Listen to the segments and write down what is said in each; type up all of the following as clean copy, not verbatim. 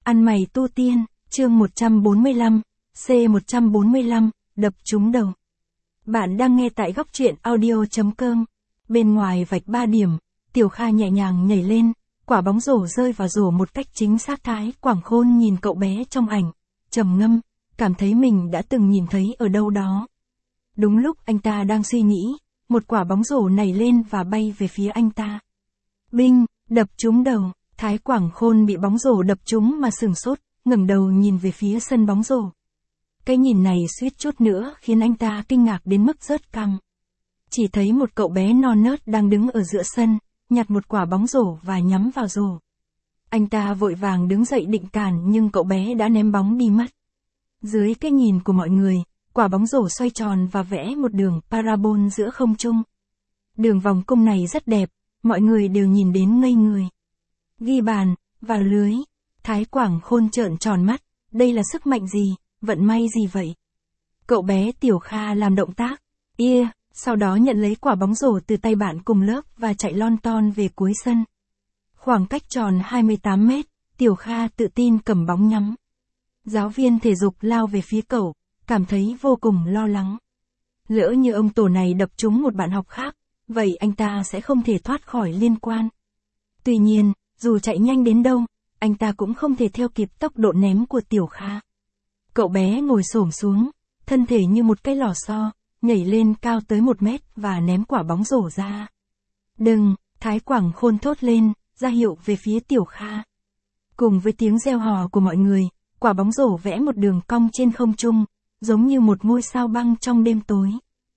Ăn mày tu tiên, chương 145, C145, đập trúng đầu. Bạn đang nghe tại góc truyện audio.com. Bên ngoài vạch 3 điểm, Tiểu Kha nhẹ nhàng nhảy lên, quả bóng rổ rơi vào rổ một cách chính xác. Thái Quảng Khôn nhìn cậu bé trong ảnh, trầm ngâm, cảm thấy mình đã từng nhìn thấy ở đâu đó. Đúng lúc anh ta đang suy nghĩ, một quả bóng rổ nảy lên và bay về phía anh ta. Binh, đập trúng đầu. Thái Quảng Khôn bị bóng rổ đập trúng mà sửng sốt, ngẩng đầu nhìn về phía sân bóng rổ. Cái nhìn này suýt chút nữa khiến anh ta kinh ngạc đến mức rớt cằm. Chỉ thấy một cậu bé non nớt đang đứng ở giữa sân, nhặt một quả bóng rổ và nhắm vào rổ. Anh ta vội vàng đứng dậy định cản nhưng cậu bé đã ném bóng đi mất. Dưới cái nhìn của mọi người, quả bóng rổ xoay tròn và vẽ một đường parabol giữa không trung. Đường vòng cung này rất đẹp, mọi người đều nhìn đến ngây người. Ghi bàn, và lưới. Thái Quảng Khôn trợn tròn mắt, đây là sức mạnh gì, vận may gì vậy? Cậu bé Tiểu Kha làm động tác, sau đó nhận lấy quả bóng rổ từ tay bạn cùng lớp và chạy lon ton về cuối sân. Khoảng cách tròn 28 mét, Tiểu Kha tự tin cầm bóng nhắm. Giáo viên thể dục lao về phía cậu, cảm thấy vô cùng lo lắng. Lỡ như ông tổ này đập trúng một bạn học khác, vậy anh ta sẽ không thể thoát khỏi liên quan. Tuy nhiên, dù chạy nhanh đến đâu, anh ta cũng không thể theo kịp tốc độ ném của Tiểu Kha. Cậu bé ngồi xổm xuống, thân thể như một cái lò xo, nhảy lên cao tới 1 mét và ném quả bóng rổ ra. Đừng, Thái Quảng Khôn thốt lên, ra hiệu về phía Tiểu Kha. Cùng với tiếng reo hò của mọi người, quả bóng rổ vẽ một đường cong trên không trung, giống như một ngôi sao băng trong đêm tối.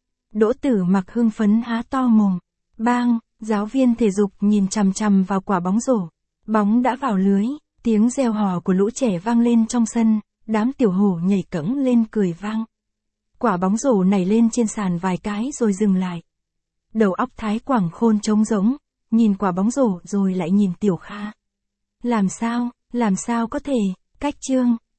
Đỗ Tử Mặc hưng phấn há to mồm. Bang, giáo viên thể dục nhìn chằm chằm vào quả bóng rổ. Bóng đã vào lưới, tiếng reo hò của lũ trẻ vang lên trong sân, đám tiểu hổ nhảy cẫng lên cười vang. Quả bóng rổ nảy lên trên sàn vài cái rồi dừng lại. Đầu óc Thái Quảng Khôn trống rỗng, nhìn quả bóng rổ rồi lại nhìn Tiểu Kha. Làm sao có thể, cách chương,